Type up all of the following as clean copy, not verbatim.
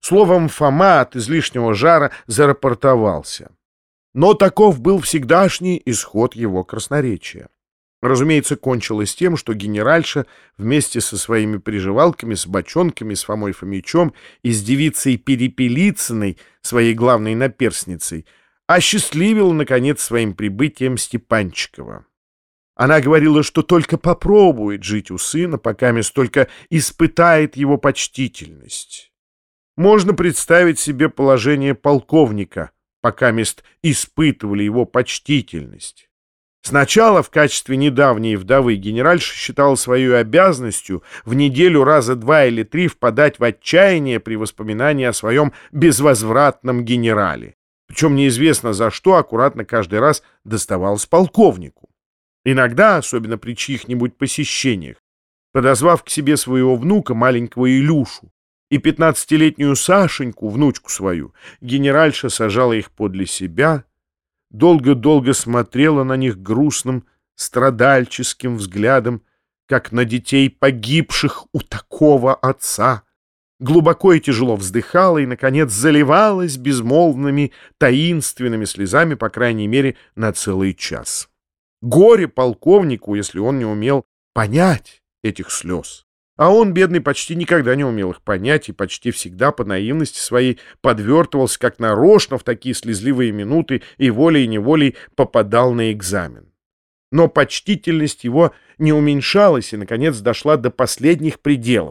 Словом, Фома от излишнего жара зарапортовался. Но таков был всегдашний исход его красноречия. Разумеется, кончилось тем, что генеральша вместе со своими приживалками, с бочонками, с Фомой Фомичом и с девицей Перепелицыной, своей главной наперсницей, осчастливила, наконец, своим прибытием Степанчикова. Она говорила, что только попробует жить у сына, покамест только испытает его почтительность. Можно представить себе положение полковника, покамест испытывали его почтительность. Сначала в качестве недавней вдовы генеральша считала своей обязанностью в неделю раза 2 или 3 впадать в отчаяние при воспоминании о своем безвозвратном генерале. Причем неизвестно за что аккуратно каждый раз доставалось полковнику. Иногда, особенно при чьих-нибудь посещениях, подозвав к себе своего внука, маленького Илюшу, и 15-летнюю Сашеньку, внучку свою, генеральша сажала их подле себя, долго-долго смотрела на них грустным, страдальческим взглядом, как на детей погибших у такого отца, глубоко и тяжело вздыхала и, наконец, заливалась безмолвными, таинственными слезами, по крайней мере, на целый час. Горе полковнику, если он не умел понять этих слез. А он, бедный, почти никогда не умел их понять и почти всегда по наивности своей подвертывался как нарочно в такие слезливые минуты и волей-неволей попадал на экзамен. Но почтительность его не уменьшалась и, наконец, дошла до последних пределов.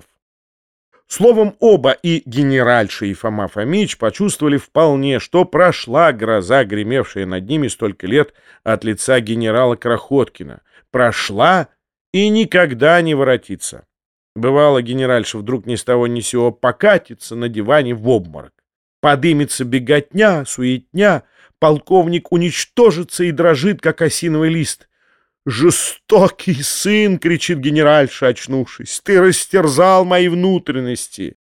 Словом, оба, и генеральша, и Фома Фомич, почувствовали вполне, что прошла гроза, гремевшая над ними столько лет от лица генерала Крохоткина. Прошла и никогда не воротится. Бывало, генеральша вдруг ни с того ни с сего покатится на диване в обморок. Подымется беготня, суетня, полковник уничтожится и дрожит, как осиновый лист. «Жестокий сын!» — кричит генеральша, очнувшись. «Ты растерзал мои внутренности!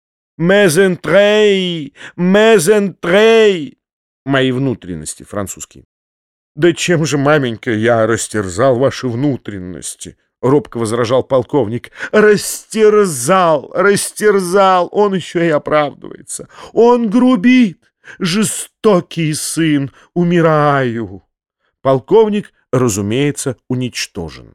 Мезентрей! Мезентрей!» Мои внутренности, французский. «Да чем же, маменька, я растерзал ваши внутренности?» — робко возражал полковник. «Растерзал, растерзал!» Он еще и оправдывается. «Он грубит! Жестокий сын! Умираю!» Полковник, разумеется, уничтожен.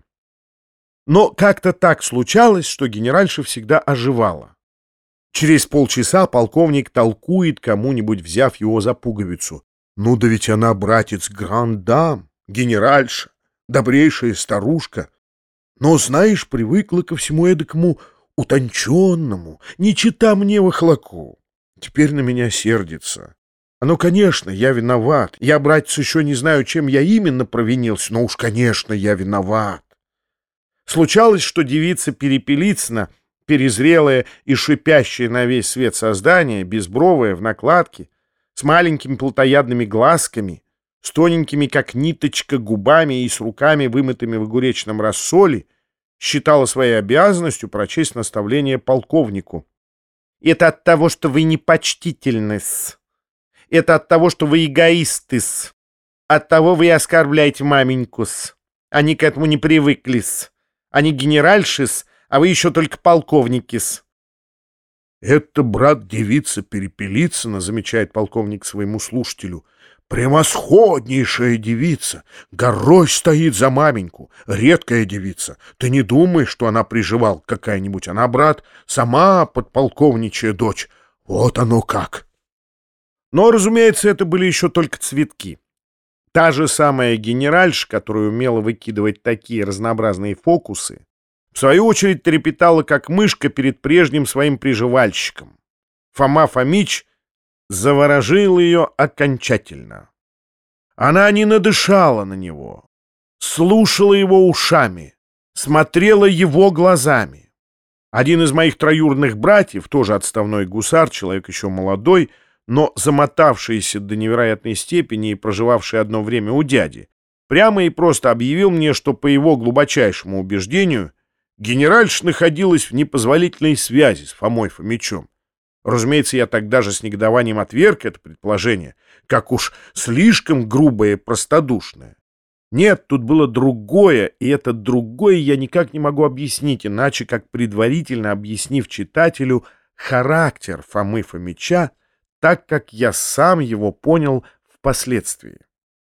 Но как-то так случалось, что генеральша всегда оживала. Через полчаса полковник толкует кому-нибудь, взяв его за пуговицу. «Ну да ведь она, братец, гранд-дам, генеральша, добрейшая старушка. Но, знаешь, привыкла ко всему эдакому утонченному, не чита мне вахлаку. Теперь на меня сердится. Ну, конечно, я виноват. Я, братец, еще не знаю, чем я именно провинился, но уж, конечно, я виноват». Случалось, что девица Перепелицына, перезрелая и шипящая на весь свет создание, безбровая, в накладке, с маленькими плотоядными глазками, с тоненькими, как ниточка, губами и с руками, вымытыми в огуречном рассоле, считала своей обязанностью прочесть наставление полковнику. «Это от того, что вы непочтительны-с. Это от того, что вы эгоисты-с. От того вы и оскорбляете маменьку-с. Они к этому не привыкли-с. Они генеральши-с, а вы еще только полковники-с». «Это, брат, девица Перепелицына, — замечает полковник своему слушателю, — превосходнейшая девица, горой стоит за маменьку, редкая девица. Ты не думаешь, что она приживал какая-нибудь? Она, брат, сама подполковничья дочь. Вот оно как!» Но, разумеется, это были еще только цветки. Та же самая генеральша, которая умела выкидывать такие разнообразные фокусы, в свою очередь трепетала, как мышка перед прежним своим приживальщиком. Фома Фомич заворожил ее окончательно. Она не надышала на него, слушала его ушами, смотрела его глазами. Один из моих троюродных братьев, тоже отставной гусар, человек еще молодой, но замотавшийся до невероятной степени и проживавший одно время у дяди, прямо и просто объявил мне, что, по его глубочайшему убеждению, генеральша находилась в непозволительной связи с Фомой Фомичом. Разумеется, я тогда же с негодованием отверг это предположение, как уж слишком грубое и простодушное. Нет, тут было другое, и это другое я никак не могу объяснить, иначе как предварительно объяснив читателю характер Фомы Фомича, так, как я сам его понял впоследствии.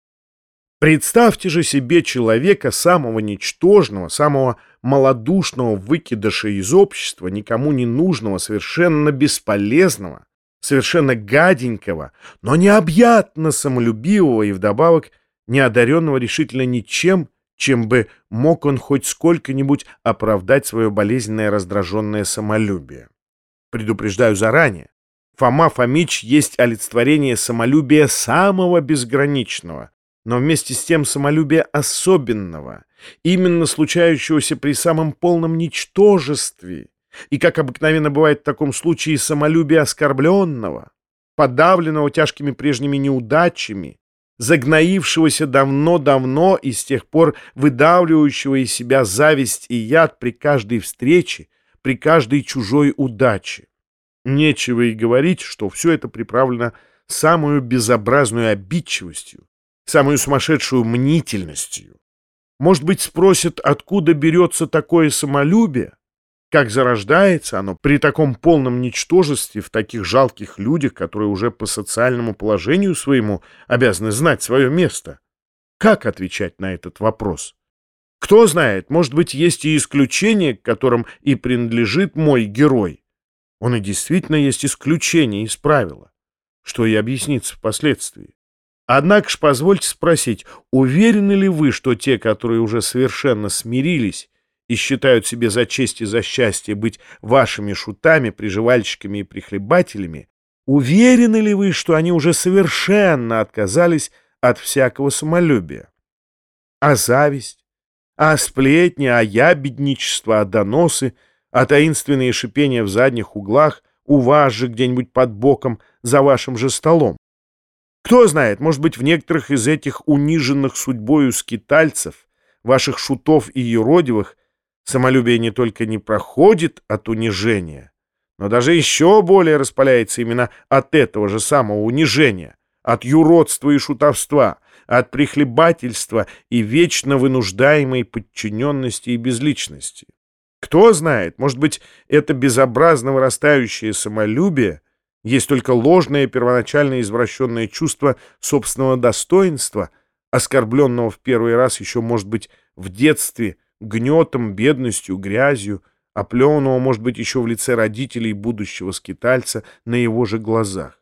Представьте же себе человека самого ничтожного, самого малодушного выкидыша из общества, никому не нужного, совершенно бесполезного, совершенно гаденького, но необъятно самолюбивого и вдобавок неодаренного решительно ничем, чем бы мог он хоть сколько-нибудь оправдать свое болезненное раздраженное самолюбие. Предупреждаю заранее, Фома Фомич есть олицетворение самолюбия самого безграничного, но вместе с тем самолюбия особенного, именно случающегося при самом полном ничтожестве, и, как обыкновенно бывает в таком случае, самолюбия оскорбленного, подавленного тяжкими прежними неудачами, загноившегося давно-давно и с тех пор выдавливающего из себя зависть и яд при каждой встрече, при каждой чужой удаче. Нечего и говорить, что все это приправлено самую безобразную обидчивостью, самую сумасшедшую мнительностью. Может быть, спросят, откуда берется такое самолюбие? Как зарождается оно при таком полном ничтожестве в таких жалких людях, которые уже по социальному положению своему обязаны знать свое место? Как отвечать на этот вопрос? Кто знает, может быть, есть и исключения, к которым и принадлежит мой герой. Он и действительно есть исключение из правила, что и объяснится впоследствии. Однако ж позвольте спросить, уверены ли вы, что те, которые уже совершенно смирились и считают себе за честь и за счастье быть вашими шутами, приживальщиками и прихлебателями, уверены ли вы, что они уже совершенно отказались от всякого самолюбия? А зависть, а сплетни, а ябедничество, а доносы, а таинственные шипения в задних углах, у вас же где-нибудь под боком, за вашим же столом? Кто знает, может быть, в некоторых из этих униженных судьбою скитальцев, ваших шутов и юродивых, самолюбие не только не проходит от унижения, но даже еще более распаляется именно от этого же самого унижения, от юродства и шутовства, от прихлебательства и вечно вынуждаемой подчиненности и безличности. Кто знает, может быть, это безобразно вырастающее самолюбие есть только ложное первоначально извращенное чувство собственного достоинства, оскорбленного в первый раз еще, может быть, в детстве, гнетом, бедностью, грязью, оплеванного, может быть, еще в лице родителей будущего скитальца на его же глазах.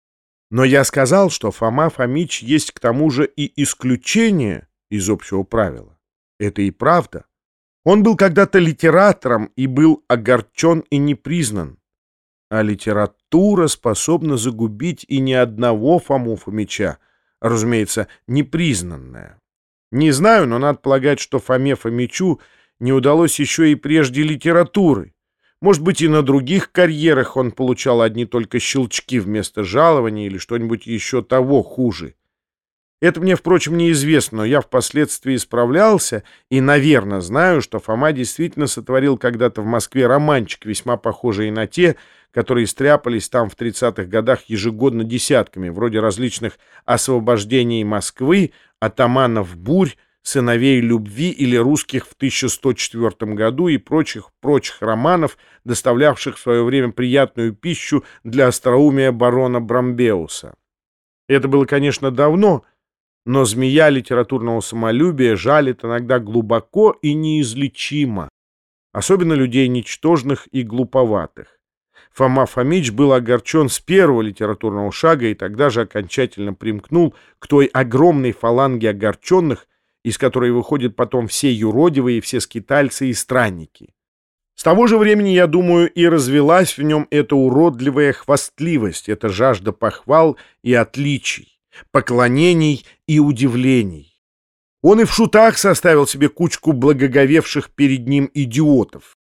Но я сказал, что Фома Фомич есть к тому же и исключение из общего правила. Это и правда. Он был когда-то литератором и был огорчен и не признан. А литература способна загубить и ни одного Фому Фомича, разумеется, непризнанная. Не знаю, но надо полагать, что Фоме Фомичу не удалось еще и прежде литературы. Может быть, и на других карьерах он получал одни только щелчки вместо жалования или что-нибудь еще того хуже. Это мне, впрочем, неизвестно, но я впоследствии справлялся и, наверное, знаю, что Фома действительно сотворил когда-то в Москве романчик, весьма похожий на те, которые стряпались там в 30-х годах ежегодно десятками, вроде различных «Освобождений Москвы», «Атаманов бурь», «Сыновей любви» или «Русских в 1104 году» и прочих романов, доставлявших в свое время приятную пищу для остроумия барона Брамбеуса. Это было, конечно, давно, но змея литературного самолюбия жалит иногда глубоко и неизлечимо, особенно людей ничтожных и глуповатых. Фома Фомич был огорчен с первого литературного шага и тогда же окончательно примкнул к той огромной фаланге огорченных, из которой выходят потом все юродивые, все скитальцы и странники. С того же времени, я думаю, и развелась в нем эта уродливая хвастливость, эта жажда похвал и отличий, поклонений и удивлений. Он и в шутах составил себе кучку благоговевших перед ним идиотов.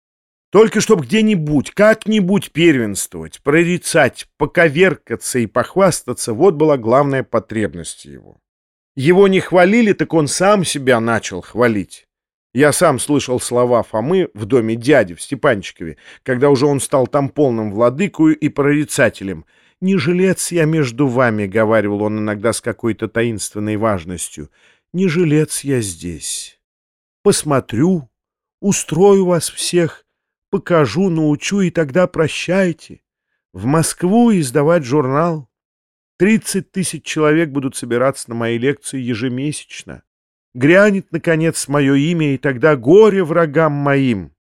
Только чтоб где-нибудь, как-нибудь первенствовать, прорицать, поковеркаться и похвастаться, вот была главная потребность его. Его не хвалили, так он сам себя начал хвалить. Я сам слышал слова Фомы в доме дяди в Степанчикове, когда уже он стал там полным владыкою и прорицателем. «Не жилец я между вами», — говаривал он иногда с какой-то таинственной важностью, — «не жилец я здесь. Посмотрю, устрою вас всех, покажу, научу, и тогда прощайте. в Москву издавать журнал. 30 000 человек будут собираться на мои лекции ежемесячно. Грянет, наконец, мое имя, и тогда горе врагам моим.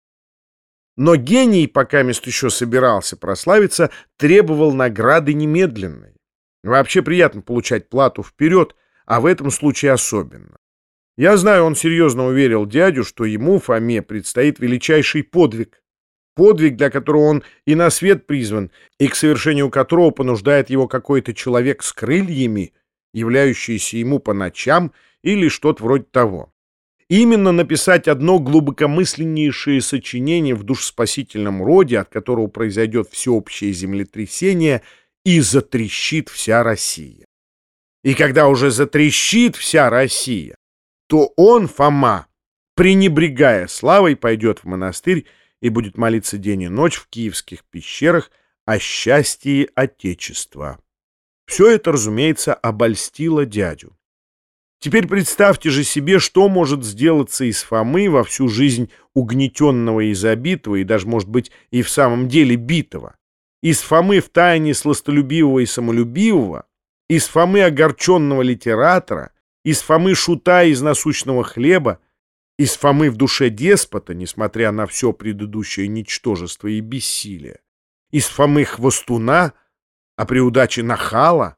Но гений, пока мест еще собирался прославиться, требовал награды немедленной. Вообще приятно получать плату вперед, а в этом случае особенно. Я знаю, он серьезно уверил дядю, что ему, Фоме, предстоит величайший подвиг. Подвиг, для которого он и на свет призван, и к совершению которого понуждает его какой-то человек с крыльями, являющийся ему по ночам, или что-то вроде того. Именно написать одно глубокомысленнейшее сочинение в душеспасительном роде, от которого произойдет всеобщее землетрясение, и затрещит вся Россия. И когда уже затрещит вся Россия, то он, Фома, пренебрегая славой, пойдет в монастырь и будет молиться день и ночь в киевских пещерах о счастье Отечества. Все это, разумеется, обольстило дядю. Теперь представьте же себе, что может сделаться из Фомы, во всю жизнь угнетенного и забитого, и даже, может быть, и в самом деле битого. Из Фомы втайне сластолюбивого и самолюбивого, из Фомы огорченного литератора, из Фомы шута из насущного хлеба, из Фомы в душе деспота, несмотря на все предыдущее ничтожество и бессилие, из Фомы хвостуна, а при удаче нахала,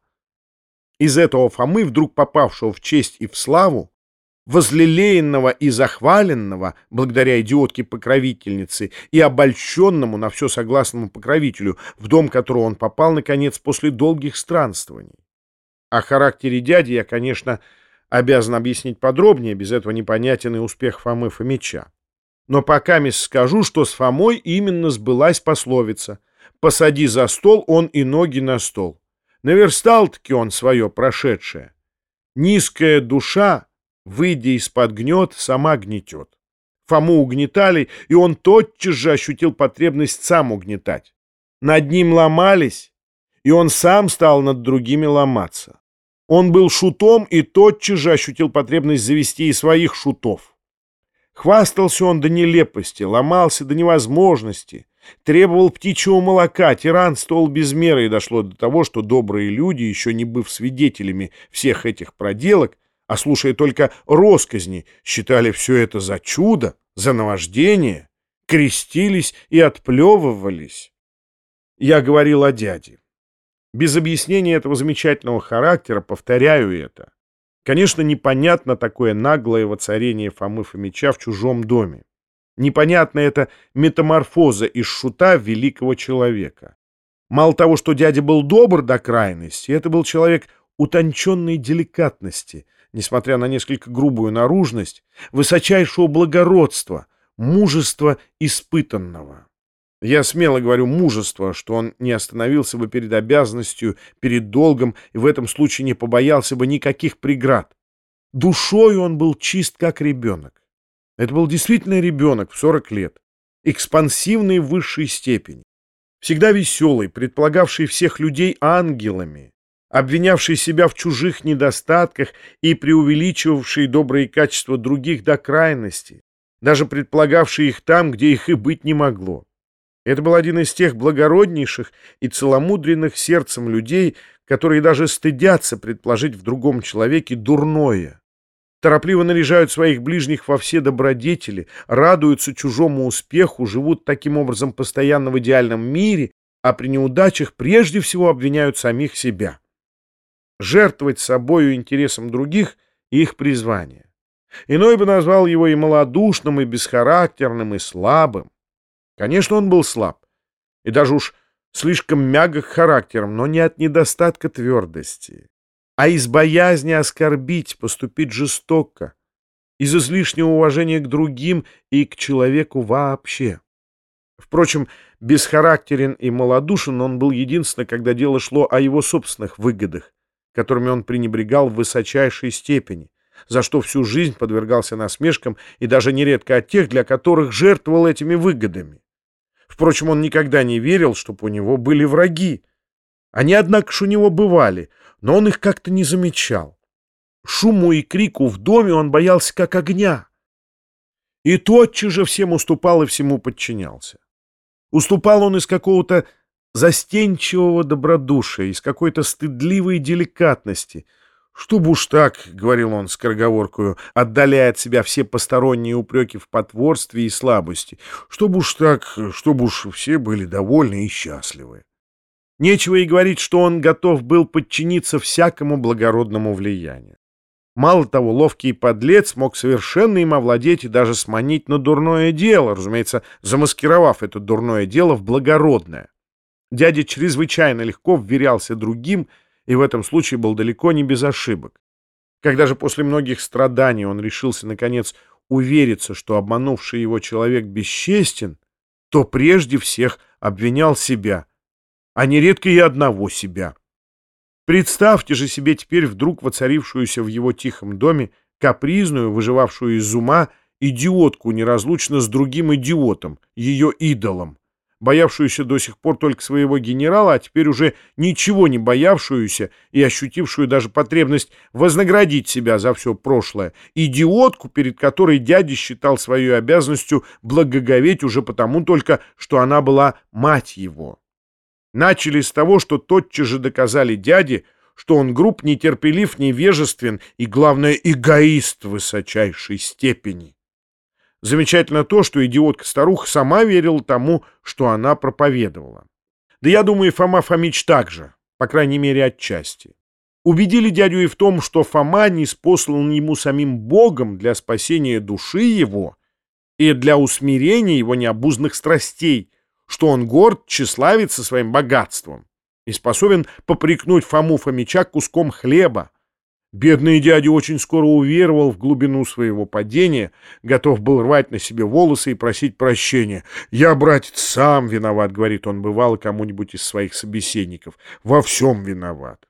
из этого Фомы, вдруг попавшего в честь и в славу, возлелеянного и захваленного благодаря идиотке-покровительнице и обольщенному на все согласному покровителю, в дом которого он попал, наконец, после долгих странствований. О характере дяди я, конечно, обязан объяснить подробнее, без этого непонятен и успех Фомы Фомича. Но пока скажу, что с Фомой именно сбылась пословица «посади за стол, он и ноги на стол». Наверстал-таки он свое прошедшее. Низкая душа, выйдя из-под гнет, сама гнетет. Фому угнетали, и он тотчас же ощутил потребность сам угнетать. Над ним ломались, и он сам стал над другими ломаться. Он был шутом и тотчас же ощутил потребность завести и своих шутов. Хвастался он до нелепости, ломался до невозможности, требовал птичьего молока, тиранствовал без меры, и дошло до того, что добрые люди, еще не быв свидетелями всех этих проделок, а слушая только россказни, считали все это за чудо, за наваждение, крестились и отплевывались. Я говорил о дяде. Без объяснения этого замечательного характера повторяю это. Конечно, непонятно такое наглое воцарение Фомы Фомича в чужом доме. Непонятна эта метаморфоза из шута в великого человека. Мало того, что дядя был добр до крайности, это был человек утонченной деликатности, несмотря на несколько грубую наружность, высочайшего благородства, мужества испытанного. Я смело говорю мужество, что он не остановился бы перед обязанностью, перед долгом, и в этом случае не побоялся бы никаких преград. Душой он был чист, как ребенок. Это был действительно ребенок в 40 лет, экспансивный в высшей степени, всегда веселый, предполагавший всех людей ангелами, обвинявший себя в чужих недостатках и преувеличивавший добрые качества других до крайности, даже предполагавший их там, где их и быть не могло. Это был один из тех благороднейших и целомудренных сердцем людей, которые даже стыдятся предположить в другом человеке дурное, торопливо наряжают своих ближних во все добродетели, радуются чужому успеху, живут таким образом постоянно в идеальном мире, а при неудачах прежде всего обвиняют самих себя. Жертвовать собою интересам других — их призвание. Иной бы назвал его и малодушным, и бесхарактерным, и слабым. Конечно, он был слаб, и даже уж слишком мягок характером, но не от недостатка твердости, а из боязни оскорбить, поступить жестоко, из излишнего уважения к другим и к человеку вообще. Впрочем, бесхарактерен и малодушен он был единственно, когда дело шло о его собственных выгодах, которыми он пренебрегал в высочайшей степени, за что всю жизнь подвергался насмешкам и даже нередко от тех, для которых жертвовал этими выгодами. Впрочем, он никогда не верил, чтобы у него были враги. Они, однако ж, у него бывали, но он их как-то не замечал. Шуму и крику в доме он боялся как огня. И тотчас же всем уступал и всему подчинялся. Уступал он из какого-то застенчивого добродушия, из какой-то стыдливой деликатности. «Чтоб уж так, — говорил он скороговоркою, отдаляя от себя все посторонние упреки в потворстве и слабости, — чтоб уж так, чтоб уж все были довольны и счастливы». Нечего и говорить, что он готов был подчиниться всякому благородному влиянию. Мало того, ловкий подлец мог совершенно им овладеть и даже сманить на дурное дело, разумеется, замаскировав это дурное дело в благородное. Дядя чрезвычайно легко вверялся другим и в этом случае был далеко не без ошибок. Когда же после многих страданий он решился, наконец, увериться, что обманувший его человек бесчестен, то прежде всех обвинял себя, а нередко и одного себя. Представьте же себе теперь вдруг воцарившуюся в его тихом доме капризную, выживавшую из ума, идиотку неразлучно с другим идиотом, ее идолом, боявшуюся до сих пор только своего генерала, а теперь уже ничего не боявшуюся и ощутившую даже потребность вознаградить себя за все прошлое, идиотку, перед которой дядя считал своей обязанностью благоговеть уже потому только, что она была мать его. Начали с того, что тотчас же доказали дяде, что он груб, нетерпелив, невежествен и, главное, эгоист в высочайшей степени. Замечательно то, что идиотка-старуха сама верила тому, что она проповедовала. Да я думаю, и Фома Фомич также, по крайней мере, отчасти. Убедили дядю и в том, что Фома ниспослан ему самим Богом для спасения души его и для усмирения его необузданных страстей, что он горд, тщеславится своим богатством и способен попрекнуть Фому Фомича куском хлеба. Бедный дядя очень скоро уверовал в глубину своего падения, готов был рвать на себе волосы и просить прощения. «Я, братец, сам виноват, — говорит он, бывало кому-нибудь из своих собеседников, — во всем виноват.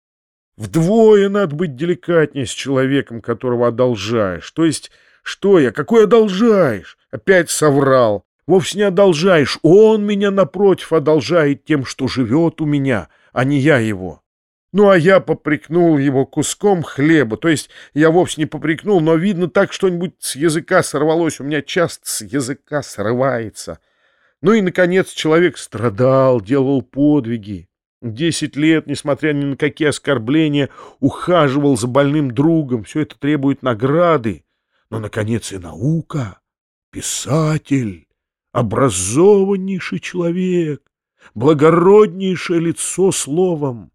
Вдвое надо быть деликатнее с человеком, которого одолжаешь. То есть, что я, какой одолжаешь? Опять соврал. Вовсе не одолжаешь, он меня, напротив, одолжает тем, что живет у меня, а не я его. Ну, а я попрекнул его куском хлеба, то есть я вовсе не попрекнул, но видно так что-нибудь с языка сорвалось, у меня часто с языка срывается. Ну и, наконец, человек страдал, делал подвиги. 10 лет, несмотря ни на какие оскорбления, ухаживал за больным другом, все это требует награды. Но, наконец, и наука, писатель, образованнейший человек, благороднейшее лицо словом.